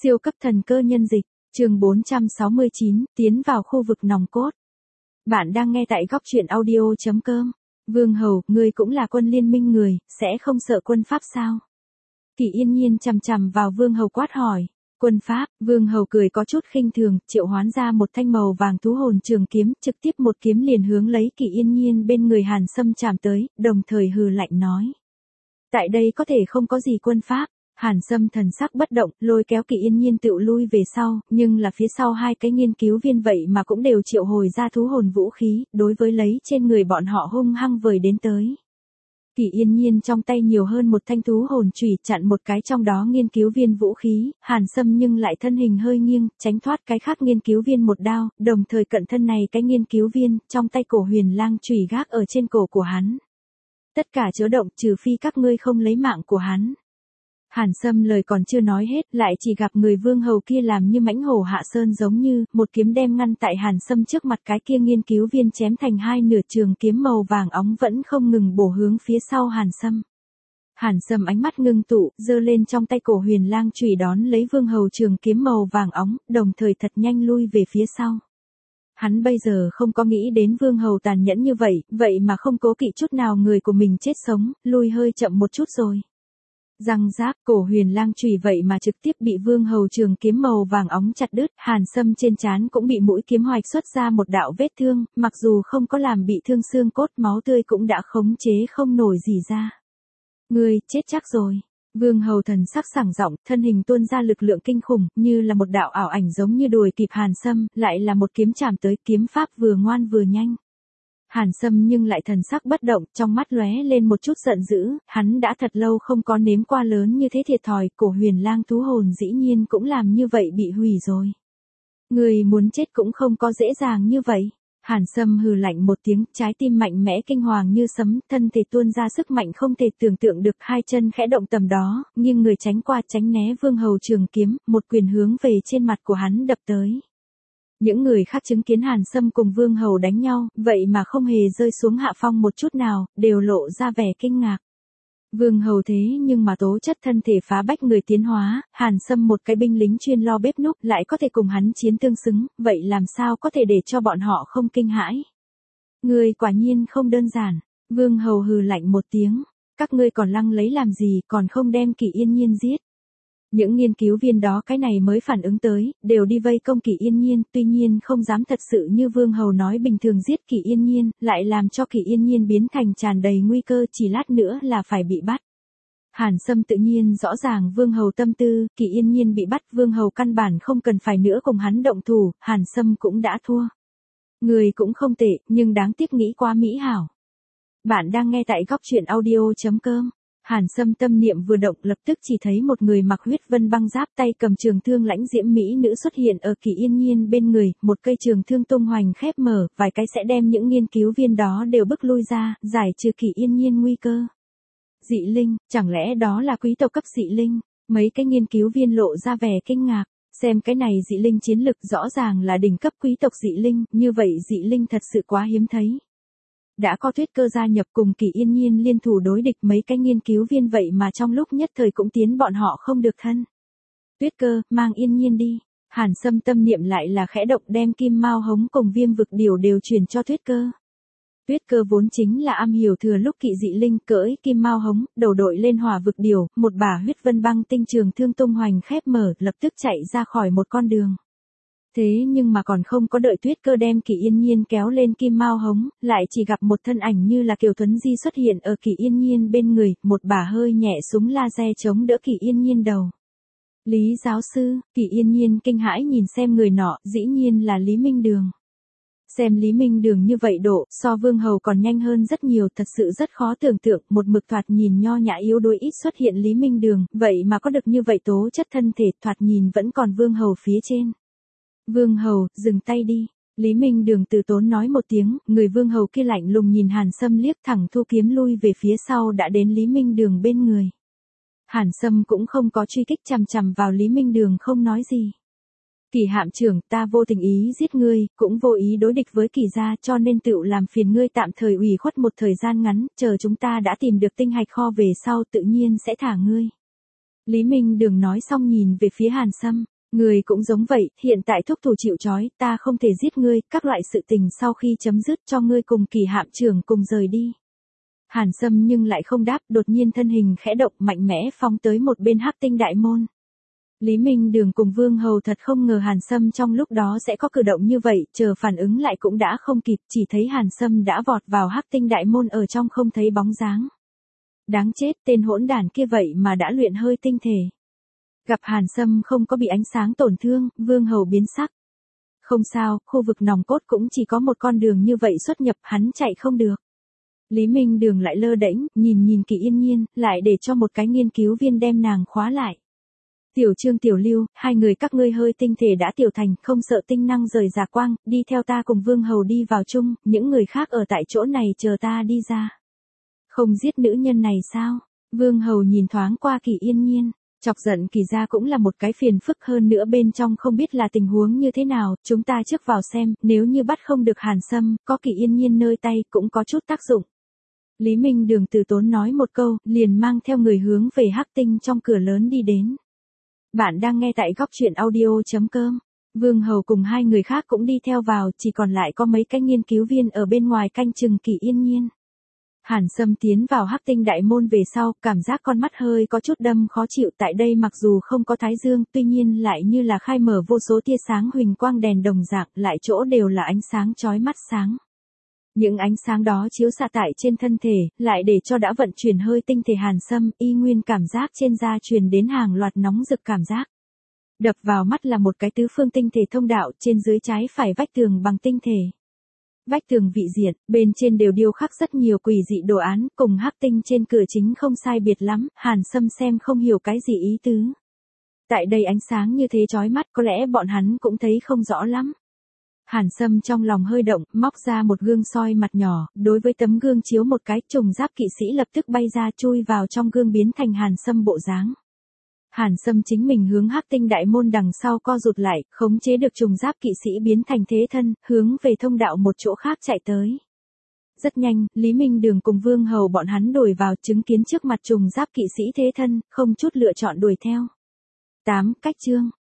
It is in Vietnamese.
Siêu cấp thần cơ nhân dịch, chương 469, tiến vào khu vực nòng cốt. Bạn đang nghe tại góc truyện audio.com. Vương Hầu, ngươi cũng là quân liên minh người, sẽ không sợ quân Pháp sao? Kỷ Yên Nhiên chằm chằm vào Vương Hầu quát hỏi. Quân Pháp, Vương Hầu cười có chút khinh thường, triệu hoán ra một thanh màu vàng thú hồn trường kiếm, trực tiếp một kiếm liền hướng lấy Kỷ Yên Nhiên bên người Hàn Sâm chạm tới, đồng thời hừ lạnh nói. Tại đây có thể không có gì quân Pháp. Hàn Sâm thần sắc bất động, lôi kéo Kỷ Yên Nhiên tựu lui về sau, nhưng là phía sau hai cái nghiên cứu viên vậy mà cũng đều triệu hồi ra thú hồn vũ khí, đối với lấy trên người bọn họ hung hăng vời đến tới. Kỷ Yên Nhiên trong tay nhiều hơn một thanh thú hồn chùy chặn một cái trong đó nghiên cứu viên vũ khí, Hàn Sâm nhưng lại thân hình hơi nghiêng, tránh thoát cái khác nghiên cứu viên một đao, đồng thời cận thân này cái nghiên cứu viên, trong tay cổ huyền lang chùy gác ở trên cổ của hắn. Tất cả chớ động trừ phi các ngươi không lấy mạng của hắn. Hàn Sâm lời còn chưa nói hết, lại chỉ gặp người Vương Hầu kia làm như mãnh hổ hạ sơn giống như, một kiếm đem ngăn tại Hàn Sâm trước mặt cái kia nghiên cứu viên chém thành hai nửa, trường kiếm màu vàng óng vẫn không ngừng bổ hướng phía sau Hàn Sâm. Hàn Sâm ánh mắt ngưng tụ, giơ lên trong tay cổ huyền lang chùy đón lấy Vương Hầu trường kiếm màu vàng óng, đồng thời thật nhanh lui về phía sau. Hắn bây giờ không có nghĩ đến Vương Hầu tàn nhẫn như vậy mà không cố kỵ chút nào người của mình chết sống, lui hơi chậm một chút rồi. Răng rác, cổ huyền lang chùy vậy mà trực tiếp bị Vương Hầu trường kiếm màu vàng óng chặt đứt, Hàn Sâm trên trán cũng bị mũi kiếm hoạch xuất ra một đạo vết thương, mặc dù không có làm bị thương xương cốt, máu tươi cũng đã khống chế không nổi gì ra. Ngươi, chết chắc rồi. Vương Hầu thần sắc sảng giọng, thân hình tuôn ra lực lượng kinh khủng, như là một đạo ảo ảnh giống như đuổi kịp Hàn Sâm, lại là một kiếm chạm tới, kiếm pháp vừa ngoan vừa nhanh. Hàn Sâm nhưng lại thần sắc bất động, trong mắt lóe lên một chút giận dữ, hắn đã thật lâu không có nếm qua lớn như thế thiệt thòi, cổ huyền lang thú hồn dĩ nhiên cũng làm như vậy bị hủy rồi. Người muốn chết cũng không có dễ dàng như vậy. Hàn Sâm hừ lạnh một tiếng, trái tim mạnh mẽ kinh hoàng như sấm, thân thể tuôn ra sức mạnh không thể tưởng tượng được, hai chân khẽ động tầm đó, nhưng người tránh qua tránh né Vương Hầu trường kiếm, một quyền hướng về trên mặt của hắn đập tới. Những người khác chứng kiến Hàn Sâm cùng Vương Hầu đánh nhau, vậy mà không hề rơi xuống hạ phong một chút nào, đều lộ ra vẻ kinh ngạc. Vương Hầu thế nhưng mà tố chất thân thể phá bách người tiến hóa, Hàn Sâm một cái binh lính chuyên lo bếp núc lại có thể cùng hắn chiến tương xứng, vậy làm sao có thể để cho bọn họ không kinh hãi. Người quả nhiên không đơn giản, Vương Hầu hừ lạnh một tiếng, các ngươi còn lăng lấy làm gì, còn không đem Kỷ Yên Nhiên giết. Những nghiên cứu viên đó cái này mới phản ứng tới, đều đi vây công Kỷ Yên Nhiên, tuy nhiên không dám thật sự như Vương Hầu nói bình thường giết Kỷ Yên Nhiên, lại làm cho Kỷ Yên Nhiên biến thành tràn đầy nguy cơ, chỉ lát nữa là phải bị bắt. Hàn Sâm tự nhiên rõ ràng Vương Hầu tâm tư, Kỷ Yên Nhiên bị bắt, Vương Hầu căn bản không cần phải nữa cùng hắn động thủ, Hàn Sâm cũng đã thua. Người cũng không tệ, nhưng đáng tiếc nghĩ quá mỹ hảo. Bạn đang nghe tại góc truyện audio.com. Hàn Sâm tâm niệm vừa động, lập tức chỉ thấy một người mặc huyết vân băng giáp, tay cầm trường thương lãnh diễm mỹ nữ xuất hiện ở Kỷ Yên Nhiên bên người, một cây trường thương tung hoành khép mở, vài cái sẽ đem những nghiên cứu viên đó đều bức lui ra, giải trừ Kỷ Yên Nhiên nguy cơ. Dị linh, chẳng lẽ đó là quý tộc cấp dị linh? Mấy cái nghiên cứu viên lộ ra vẻ kinh ngạc, xem cái này dị linh chiến lực rõ ràng là đỉnh cấp quý tộc dị linh, như vậy dị linh thật sự quá hiếm thấy. Đã có Tuyết Cơ gia nhập cùng Kỷ Yên Nhiên liên thủ đối địch, mấy cái nghiên cứu viên vậy mà trong lúc nhất thời cũng tiến bọn họ không được thân. Tuyết Cơ, mang Yên Nhiên đi. Hàn Sâm tâm niệm lại là khẽ động, đem Kim Mao Hống cùng Viêm Vực Điểu đều truyền cho Tuyết Cơ. Tuyết Cơ vốn chính là am hiểu thừa lúc kỵ dị linh, cưỡi Kim Mao Hống, đầu đội lên Hỏa Vực Điểu, một bả huyết vân băng tinh trường thương tung hoành khép mở, lập tức chạy ra khỏi một con đường. Thế nhưng mà còn không có đợi Tuyết Cơ đem Kỷ Yên Nhiên kéo lên Kim Mao Hống, lại chỉ gặp một thân ảnh như là Kiều Tuấn Di xuất hiện ở Kỷ Yên Nhiên bên người, một bả hơi nhẹ súng laser chống đỡ Kỷ Yên Nhiên đầu. Lý giáo sư, Kỷ Yên Nhiên kinh hãi nhìn xem người nọ, dĩ nhiên là Lý Minh Đường. Xem Lý Minh Đường như vậy độ, so Vương Hầu còn nhanh hơn rất nhiều, thật sự rất khó tưởng tượng, một mực thoạt nhìn nho nhã yếu đuối ít xuất hiện Lý Minh Đường, vậy mà có được như vậy tố chất thân thể, thoạt nhìn vẫn còn Vương Hầu phía trên. Vương Hầu, dừng tay đi. Lý Minh Đường từ tốn nói một tiếng, người Vương Hầu kia lạnh lùng nhìn Hàn Sâm liếc, thẳng thu kiếm lui về phía sau, đã đến Lý Minh Đường bên người. Hàn Sâm cũng không có truy kích, chằm chằm vào Lý Minh Đường không nói gì. Kỷ hạm trưởng, ta vô tình ý giết ngươi, cũng vô ý đối địch với Kỷ gia, cho nên tựu làm phiền ngươi tạm thời ủy khuất một thời gian ngắn, chờ chúng ta đã tìm được tinh hạch kho về sau tự nhiên sẽ thả ngươi. Lý Minh Đường nói xong nhìn về phía Hàn Sâm. Ngươi cũng giống vậy, hiện tại thúc thủ chịu trói, ta không thể giết ngươi, các loại sự tình sau khi chấm dứt cho ngươi cùng Kỳ hạm trưởng cùng rời đi. Hàn Sâm nhưng lại không đáp, đột nhiên thân hình khẽ động mạnh mẽ phóng tới một bên Hắc Tinh đại môn. Lý Minh Đường cùng Vương Hầu thật không ngờ Hàn Sâm trong lúc đó sẽ có cử động như vậy, chờ phản ứng lại cũng đã không kịp, chỉ thấy Hàn Sâm đã vọt vào Hắc Tinh đại môn ở trong không thấy bóng dáng. Đáng chết, tên hỗn đản kia vậy mà đã luyện hơi tinh thể. Gặp Hàn Sâm không có bị ánh sáng tổn thương, Vương Hầu biến sắc. Không sao, khu vực nòng cốt cũng chỉ có một con đường như vậy xuất nhập, hắn chạy không được. Lý Minh Đường lại lơ đễnh, nhìn Kỳ Yên Nhiên, lại để cho một cái nghiên cứu viên đem nàng khóa lại. Tiểu Trương Tiểu Lưu, hai người các ngươi hơi tinh thể đã tiểu thành, không sợ tinh năng rời rạc quang, đi theo ta cùng Vương Hầu đi vào chung, những người khác ở tại chỗ này chờ ta đi ra. Không giết nữ nhân này sao? Vương Hầu nhìn thoáng qua Kỳ Yên Nhiên, chọc giận Kỳ gia cũng là một cái phiền phức, hơn nữa bên trong không biết là tình huống như thế nào, chúng ta trước vào xem, nếu như bắt không được Hàn Sâm, có Kỳ Yên Nhiên nơi tay cũng có chút tác dụng. Lý Minh Đường từ tốn nói một câu, liền mang theo người hướng về Hắc Tinh trong cửa lớn đi đến. Bạn đang nghe tại góc truyện audio.com. Vương Hầu cùng hai người khác cũng đi theo vào, chỉ còn lại có mấy cái nghiên cứu viên ở bên ngoài canh chừng Kỳ Yên Nhiên. Hàn Sâm tiến vào Hắc Tinh đại môn về sau, cảm giác con mắt hơi có chút đâm khó chịu, tại đây mặc dù không có thái dương, tuy nhiên lại như là khai mở vô số tia sáng huỳnh quang đèn đồng dạng, lại chỗ đều là ánh sáng chói mắt sáng. Những ánh sáng đó chiếu xạ tại trên thân thể, lại để cho đã vận chuyển hơi tinh thể Hàn Sâm, y nguyên cảm giác trên da truyền đến hàng loạt nóng rực cảm giác. Đập vào mắt là một cái tứ phương tinh thể thông đạo, trên dưới trái phải vách tường bằng tinh thể. Vách tường vị diện, bên trên đều điêu khắc rất nhiều quỷ dị đồ án, cùng Hắc Tinh trên cửa chính không sai biệt lắm, Hàn Sâm xem không hiểu cái gì ý tứ. Tại đây ánh sáng như thế chói mắt, có lẽ bọn hắn cũng thấy không rõ lắm. Hàn Sâm trong lòng hơi động, móc ra một gương soi mặt nhỏ, đối với tấm gương chiếu một cái, trùng giáp kỵ sĩ lập tức bay ra chui vào trong gương biến thành Hàn Sâm bộ dáng. Hàn Sâm chính mình hướng Hắc Tinh đại môn đằng sau co rụt lại, khống chế được trùng giáp kỵ sĩ biến thành thế thân, hướng về thông đạo một chỗ khác chạy tới. Rất nhanh, Lý Minh Đường cùng Vương Hầu bọn hắn đuổi vào, chứng kiến trước mặt trùng giáp kỵ sĩ thế thân, không chút lựa chọn đuổi theo. 8. Cách chương.